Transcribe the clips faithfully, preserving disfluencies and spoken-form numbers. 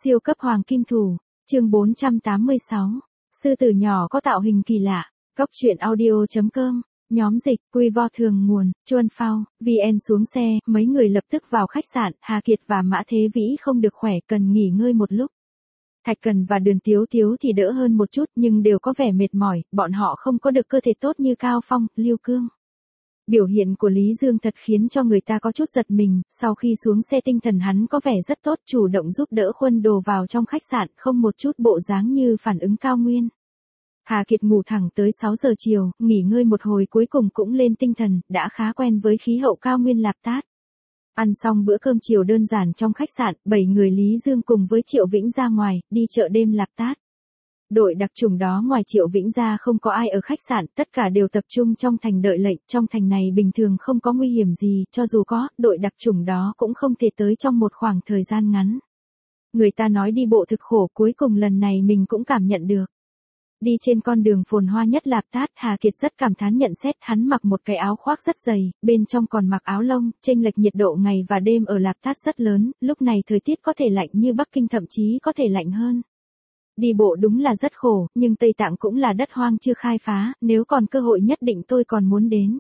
Siêu cấp hoàng kim thủ, chương bốn trăm tám mươi sáu. Sư tử nhỏ có tạo hình kỳ lạ. Cóc truyện audio chấm com, nhóm dịch, quy vo thường nguồn, Chuan Phao, vê en xuống xe, mấy người lập tức vào khách sạn, Hà Kiệt và Mã Thế Vĩ không được khỏe, cần nghỉ ngơi một lúc. Thạch Cần và Đường Tiếu Tiếu thì đỡ hơn một chút nhưng đều có vẻ mệt mỏi, bọn họ không có được cơ thể tốt như Cao Phong, Lưu Cương. Biểu hiện của Lý Dương thật khiến cho người ta có chút giật mình, sau khi xuống xe tinh thần hắn có vẻ rất tốt, chủ động giúp đỡ Khuân Đồ vào trong khách sạn, không một chút bộ dáng như phản ứng cao nguyên. Hà Kiệt ngủ thẳng tới sáu giờ chiều, nghỉ ngơi một hồi cuối cùng cũng lên tinh thần, đã khá quen với khí hậu cao nguyên Lạp Tát. Ăn xong bữa cơm chiều đơn giản trong khách sạn, bảy người Lý Dương cùng với Triệu Vĩnh ra ngoài, đi chợ đêm Lạp Tát. Đội đặc chủng đó ngoài Triệu Vĩnh ra không có ai ở khách sạn, tất cả đều tập trung trong thành đợi lệnh, trong thành này bình thường không có nguy hiểm gì, cho dù có, đội đặc chủng đó cũng không thể tới trong một khoảng thời gian ngắn. Người ta nói đi bộ thực khổ, cuối cùng lần này mình cũng cảm nhận được. Đi trên con đường phồn hoa nhất Lạp Tát, Hà Kiệt rất cảm thán nhận xét, hắn mặc một cái áo khoác rất dày, bên trong còn mặc áo lông, chênh lệch nhiệt độ ngày và đêm ở Lạp Tát rất lớn, lúc này thời tiết có thể lạnh như Bắc Kinh, thậm chí có thể lạnh hơn. Đi bộ đúng là rất khổ, nhưng Tây Tạng cũng là đất hoang chưa khai phá, nếu còn cơ hội nhất định tôi còn muốn đến.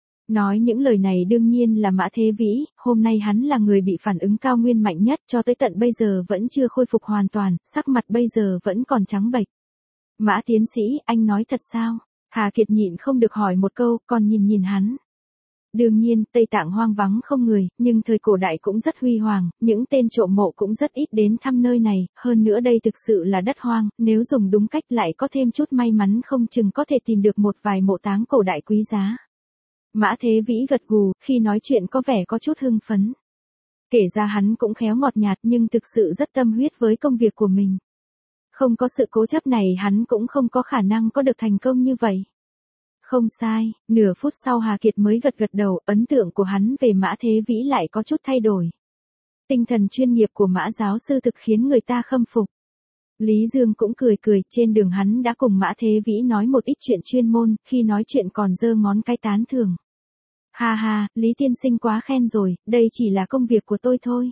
Nói những lời này đương nhiên là Mã Thế Vĩ, hôm nay hắn là người bị phản ứng cao nguyên mạnh nhất, cho tới tận bây giờ vẫn chưa khôi phục hoàn toàn, sắc mặt bây giờ vẫn còn trắng bệch. Mã tiến sĩ, anh nói thật sao? Hà Kiệt nhịn không được hỏi một câu, còn nhìn nhìn hắn. Đương nhiên, Tây Tạng hoang vắng không người, nhưng thời cổ đại cũng rất huy hoàng, những tên trộm mộ cũng rất ít đến thăm nơi này, hơn nữa đây thực sự là đất hoang, nếu dùng đúng cách lại có thêm chút may mắn không chừng có thể tìm được một vài mộ táng cổ đại quý giá. Mã Thế Vĩ gật gù, khi nói chuyện có vẻ có chút hưng phấn. Kể ra hắn cũng khéo ngọt nhạt nhưng thực sự rất tâm huyết với công việc của mình. Không có sự cố chấp này hắn cũng không có khả năng có được thành công như vậy. Không sai, nửa phút sau Hà Kiệt mới gật gật đầu, ấn tượng của hắn về Mã Thế Vĩ lại có chút thay đổi. Tinh thần chuyên nghiệp của Mã giáo sư thực khiến người ta khâm phục. Lý Dương cũng cười cười, trên đường hắn đã cùng Mã Thế Vĩ nói một ít chuyện chuyên môn, khi nói chuyện còn giơ ngón cái tán thưởng. Ha ha, Lý tiên sinh quá khen rồi, đây chỉ là công việc của tôi thôi.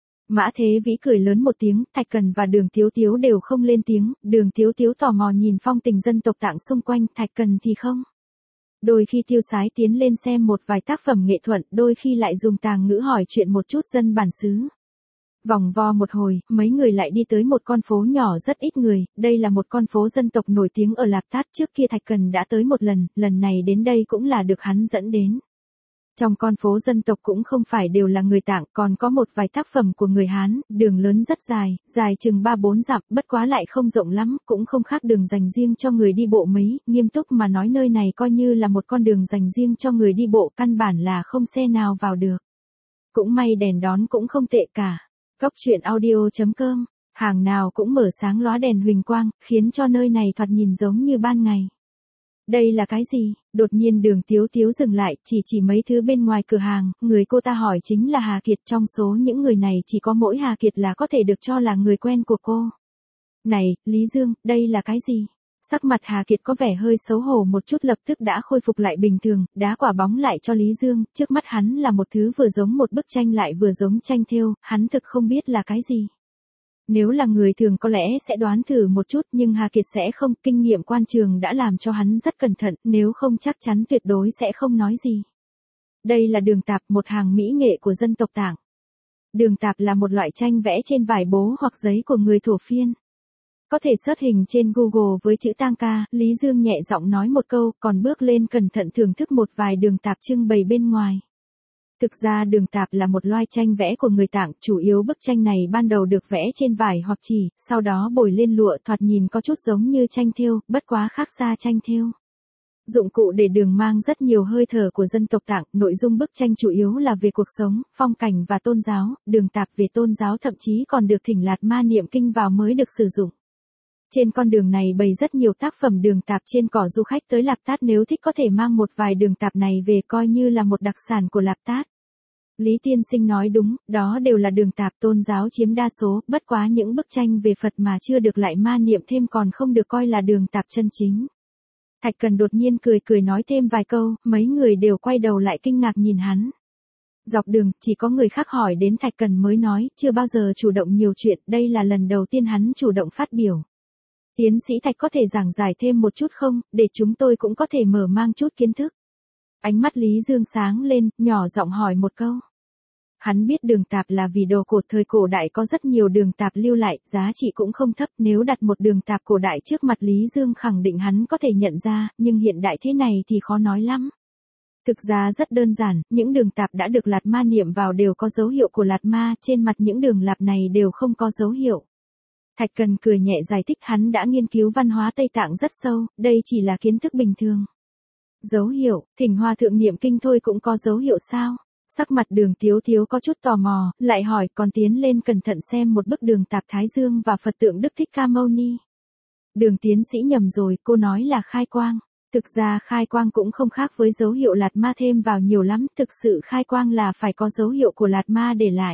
Mã Thế Vĩ cười lớn một tiếng, Thạch Cần và Đường Tiếu Tiếu đều không lên tiếng, Đường Tiếu Tiếu tò mò nhìn phong tình dân tộc Tạng xung quanh, Thạch Cần thì không. Đôi khi tiêu sái tiến lên xem một vài tác phẩm nghệ thuật, đôi khi lại dùng tàng ngữ hỏi chuyện một chút dân bản xứ. Vòng vo một hồi, mấy người lại đi tới một con phố nhỏ rất ít người, đây là một con phố dân tộc nổi tiếng ở Lạp Tát, trước kia Thạch Cần đã tới một lần, lần này đến đây cũng là được hắn dẫn đến. Trong con phố dân tộc cũng không phải đều là người Tạng, còn có một vài tác phẩm của người Hán, đường lớn rất dài, dài chừng ba bốn dặm, bất quá lại không rộng lắm, cũng không khác đường dành riêng cho người đi bộ mấy, nghiêm túc mà nói nơi này coi như là một con đường dành riêng cho người đi bộ, căn bản là không xe nào vào được. Cũng may đèn đón cũng không tệ cả. Cóc truyện audio chấm com, hàng nào cũng mở sáng lóa đèn huỳnh quang, khiến cho nơi này thoạt nhìn giống như ban ngày. Đây là cái gì? Đột nhiên Đường Tiếu Tiếu dừng lại, chỉ chỉ mấy thứ bên ngoài cửa hàng, người cô ta hỏi chính là Hà Kiệt, trong số những người này chỉ có mỗi Hà Kiệt là có thể được cho là người quen của cô. Này, Lý Dương, đây là cái gì? Sắc mặt Hà Kiệt có vẻ hơi xấu hổ một chút, lập tức đã khôi phục lại bình thường, đá quả bóng lại cho Lý Dương, trước mắt hắn là một thứ vừa giống một bức tranh lại vừa giống tranh thêu, hắn thực không biết là cái gì. Nếu là người thường có lẽ sẽ đoán thử một chút nhưng Hà Kiệt sẽ không, kinh nghiệm quan trường đã làm cho hắn rất cẩn thận, nếu không chắc chắn tuyệt đối sẽ không nói gì. Đây là đường tạp, một hàng mỹ nghệ của dân tộc Tạng. Đường tạp là một loại tranh vẽ trên vải bố hoặc giấy của người thổ phiên. Có thể search hình trên Google với chữ tang ca, Lý Dương nhẹ giọng nói một câu, còn bước lên cẩn thận thưởng thức một vài đường tạp trưng bày bên ngoài. Thực ra đường tạp là một loài tranh vẽ của người Tạng, chủ yếu bức tranh này ban đầu được vẽ trên vải hoặc chỉ, sau đó bồi lên lụa, thoạt nhìn có chút giống như tranh thêu, bất quá khác xa tranh thêu. Dụng cụ để đường mang rất nhiều hơi thở của dân tộc Tạng, nội dung bức tranh chủ yếu là về cuộc sống, phong cảnh và tôn giáo, đường tạp về tôn giáo thậm chí còn được thỉnh Lạt Ma niệm kinh vào mới được sử dụng. Trên con đường này bày rất nhiều tác phẩm đường tạp trên cỏ, du khách tới Lạp Tát nếu thích có thể mang một vài đường tạp này về coi như là một đặc sản của Lạp Tát. Lý tiên sinh nói đúng, đó đều là đường tạp, tôn giáo chiếm đa số, bất quá những bức tranh về Phật mà chưa được lại ma niệm thêm còn không được coi là đường tạp chân chính. Thạch Cần đột nhiên cười cười nói thêm vài câu, mấy người đều quay đầu lại kinh ngạc nhìn hắn. Dọc đường, chỉ có người khác hỏi đến Thạch Cần mới nói, chưa bao giờ chủ động nhiều chuyện, đây là lần đầu tiên hắn chủ động phát biểu. Tiến sĩ Thạch có thể giảng giải thêm một chút không, để chúng tôi cũng có thể mở mang chút kiến thức. Ánh mắt Lý Dương sáng lên, nhỏ giọng hỏi một câu. Hắn biết đường tạp là vì đồ cổ, thời cổ đại có rất nhiều đường tạp lưu lại, giá trị cũng không thấp, nếu đặt một đường tạp cổ đại trước mặt Lý Dương khẳng định hắn có thể nhận ra, nhưng hiện đại thế này thì khó nói lắm. Thực ra rất đơn giản, những đường tạp đã được Lạt Ma niệm vào đều có dấu hiệu của Lạt Ma, trên mặt những đường lạp này đều không có dấu hiệu. Thạch Cần cười nhẹ giải thích hắn đã nghiên cứu văn hóa Tây Tạng rất sâu, đây chỉ là kiến thức bình thường. Dấu hiệu, Thỉnh Hòa Thượng niệm kinh thôi cũng có dấu hiệu sao? Sắc mặt Đường Tiếu Tiếu có chút tò mò, lại hỏi còn tiến lên cẩn thận xem một bức đường tạp Thái Dương và Phật tượng Đức Thích Ca Mâu Ni. Đường tiến sĩ nhầm rồi, cô nói là khai quang. Thực ra khai quang cũng không khác với dấu hiệu Lạt Ma thêm vào nhiều lắm, thực sự khai quang là phải có dấu hiệu của Lạt Ma để lại.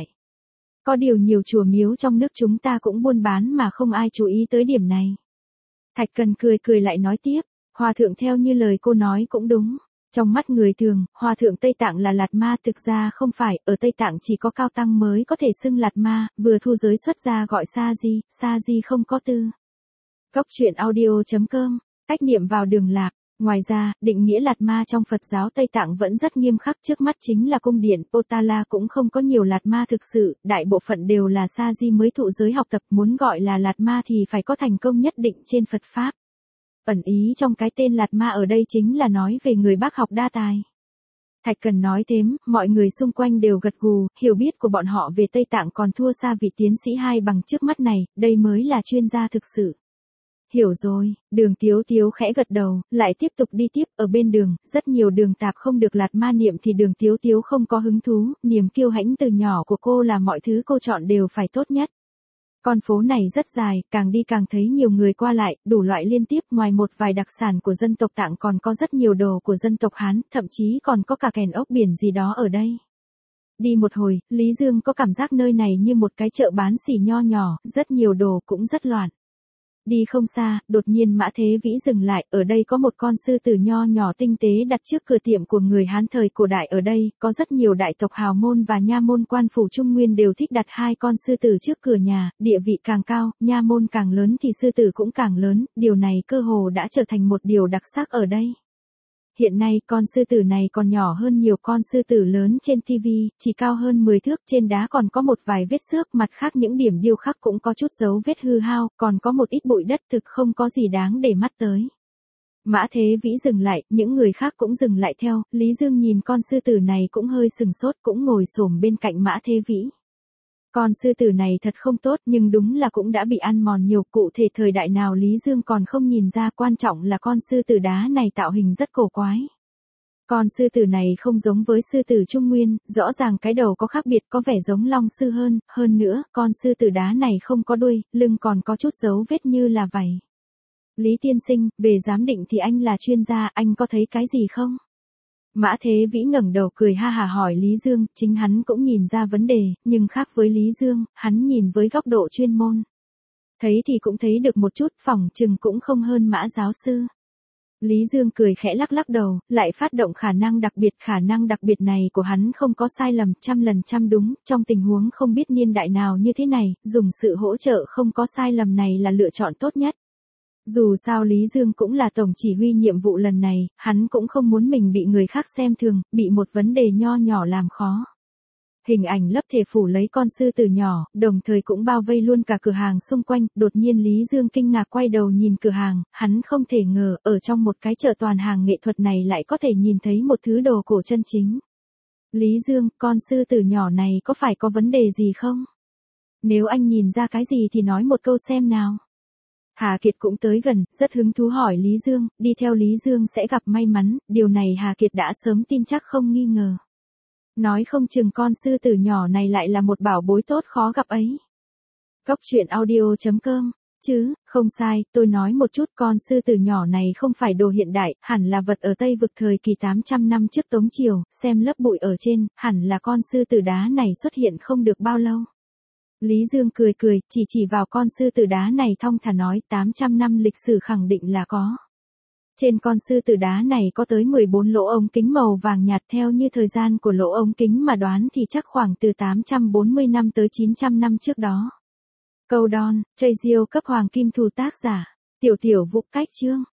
Có điều nhiều chùa miếu trong nước chúng ta cũng buôn bán mà không ai chú ý tới điểm này. Thạch Cần cười cười lại nói tiếp, Hòa Thượng theo như lời cô nói cũng đúng. Trong mắt người thường, Hòa Thượng Tây Tạng là Lạt Ma, thực ra không phải, ở Tây Tạng chỉ có cao tăng mới có thể xưng Lạt Ma, vừa thu giới xuất gia gọi Sa Di, Sa Di không có tư. Góc truyện audio chấm com, cách niệm vào đường lạc. Ngoài ra, định nghĩa Lạt Ma trong Phật giáo Tây Tạng vẫn rất nghiêm khắc, trước mắt chính là cung điện Potala cũng không có nhiều Lạt Ma thực sự, đại bộ phận đều là Sa Di mới thụ giới học tập, muốn gọi là Lạt Ma thì phải có thành công nhất định trên Phật Pháp. Ẩn ý trong cái tên Lạt Ma ở đây chính là nói về người bác học đa tài. Thạch Cần nói thêm, mọi người xung quanh đều gật gù, hiểu biết của bọn họ về Tây Tạng còn thua xa vị tiến sĩ hai bằng trước mắt này, đây mới là chuyên gia thực sự. Hiểu rồi, Đường Tiếu Tiếu khẽ gật đầu, lại tiếp tục đi tiếp, ở bên đường, rất nhiều đường tạp không được Lạt Ma niệm thì Đường Tiếu Tiếu không có hứng thú, niềm kiêu hãnh từ nhỏ của cô là mọi thứ cô chọn đều phải tốt nhất. Con phố này rất dài, càng đi càng thấy nhiều người qua lại, đủ loại liên tiếp, ngoài một vài đặc sản của dân tộc Tạng còn có rất nhiều đồ của dân tộc Hán, thậm chí còn có cả kèn ốc biển gì đó ở đây. Đi một hồi, Lý Dương có cảm giác nơi này như một cái chợ bán xỉ nho nhỏ, rất nhiều đồ cũng rất loạn. Đi không xa, đột nhiên Mã Thế Vĩ dừng lại, ở đây có một con sư tử nho nhỏ tinh tế đặt trước cửa tiệm của người Hán thời cổ đại ở đây, có rất nhiều đại tộc hào môn và nha môn quan phủ Trung Nguyên đều thích đặt hai con sư tử trước cửa nhà, địa vị càng cao, nha môn càng lớn thì sư tử cũng càng lớn, điều này cơ hồ đã trở thành một điều đặc sắc ở đây. Hiện nay con sư tử này còn nhỏ hơn nhiều con sư tử lớn trên ti vi, chỉ cao hơn mười thước, trên đá còn có một vài vết xước, mặt khác những điểm điêu khắc cũng có chút dấu vết hư hao, còn có một ít bụi đất, thực không có gì đáng để mắt tới. Mã Thế Vĩ dừng lại, những người khác cũng dừng lại theo, Lý Dương nhìn con sư tử này cũng hơi sừng sốt, cũng ngồi xổm bên cạnh Mã Thế Vĩ. Con sư tử này thật không tốt nhưng đúng là cũng đã bị ăn mòn nhiều, cụ thể thời đại nào Lý Dương còn không nhìn ra, quan trọng là con sư tử đá này tạo hình rất cổ quái. Con sư tử này không giống với sư tử Trung Nguyên, rõ ràng cái đầu có khác biệt, có vẻ giống long sư hơn, hơn nữa, con sư tử đá này không có đuôi, lưng còn có chút dấu vết như là vảy. Lý tiên sinh, về giám định thì anh là chuyên gia, anh có thấy cái gì không? Mã Thế Vĩ ngẩng đầu cười ha hả hỏi Lý Dương, chính hắn cũng nhìn ra vấn đề, nhưng khác với Lý Dương, hắn nhìn với góc độ chuyên môn. Thấy thì cũng thấy được một chút, phỏng chừng cũng không hơn Mã giáo sư. Lý Dương cười khẽ lắc lắc đầu, lại phát động khả năng đặc biệt, khả năng đặc biệt này của hắn không có sai lầm, trăm lần trăm đúng, trong tình huống không biết niên đại nào như thế này, dùng sự hỗ trợ không có sai lầm này là lựa chọn tốt nhất. Dù sao Lý Dương cũng là tổng chỉ huy nhiệm vụ lần này, hắn cũng không muốn mình bị người khác xem thường, bị một vấn đề nho nhỏ làm khó. Hình ảnh lấp thể phủ lấy con sư tử nhỏ, đồng thời cũng bao vây luôn cả cửa hàng xung quanh, đột nhiên Lý Dương kinh ngạc quay đầu nhìn cửa hàng, hắn không thể ngờ, ở trong một cái chợ toàn hàng nghệ thuật này lại có thể nhìn thấy một thứ đồ cổ chân chính. Lý Dương, con sư tử nhỏ này có phải có vấn đề gì không? Nếu anh nhìn ra cái gì thì nói một câu xem nào. Hà Kiệt cũng tới gần, rất hứng thú hỏi Lý Dương, đi theo Lý Dương sẽ gặp may mắn, điều này Hà Kiệt đã sớm tin chắc không nghi ngờ. Nói không chừng con sư tử nhỏ này lại là một bảo bối tốt khó gặp ấy. Góc truyện audio chấm com, chứ, không sai, tôi nói một chút, con sư tử nhỏ này không phải đồ hiện đại, hẳn là vật ở Tây Vực thời kỳ tám trăm năm trước Tống Triều, xem lớp bụi ở trên, hẳn là con sư tử đá này xuất hiện không được bao lâu. Lý Dương cười cười, chỉ chỉ vào con sư tử đá này thong thả nói tám trăm năm lịch sử khẳng định là có. Trên con sư tử đá này có tới mười bốn lỗ ống kính màu vàng nhạt, theo như thời gian của lỗ ống kính mà đoán thì chắc khoảng từ tám trăm bốn mươi năm tới chín trăm năm trước đó. Câu Don, Choi Diêu cấp hoàng kim thù tác giả. Tiểu tiểu Vũ cách chương.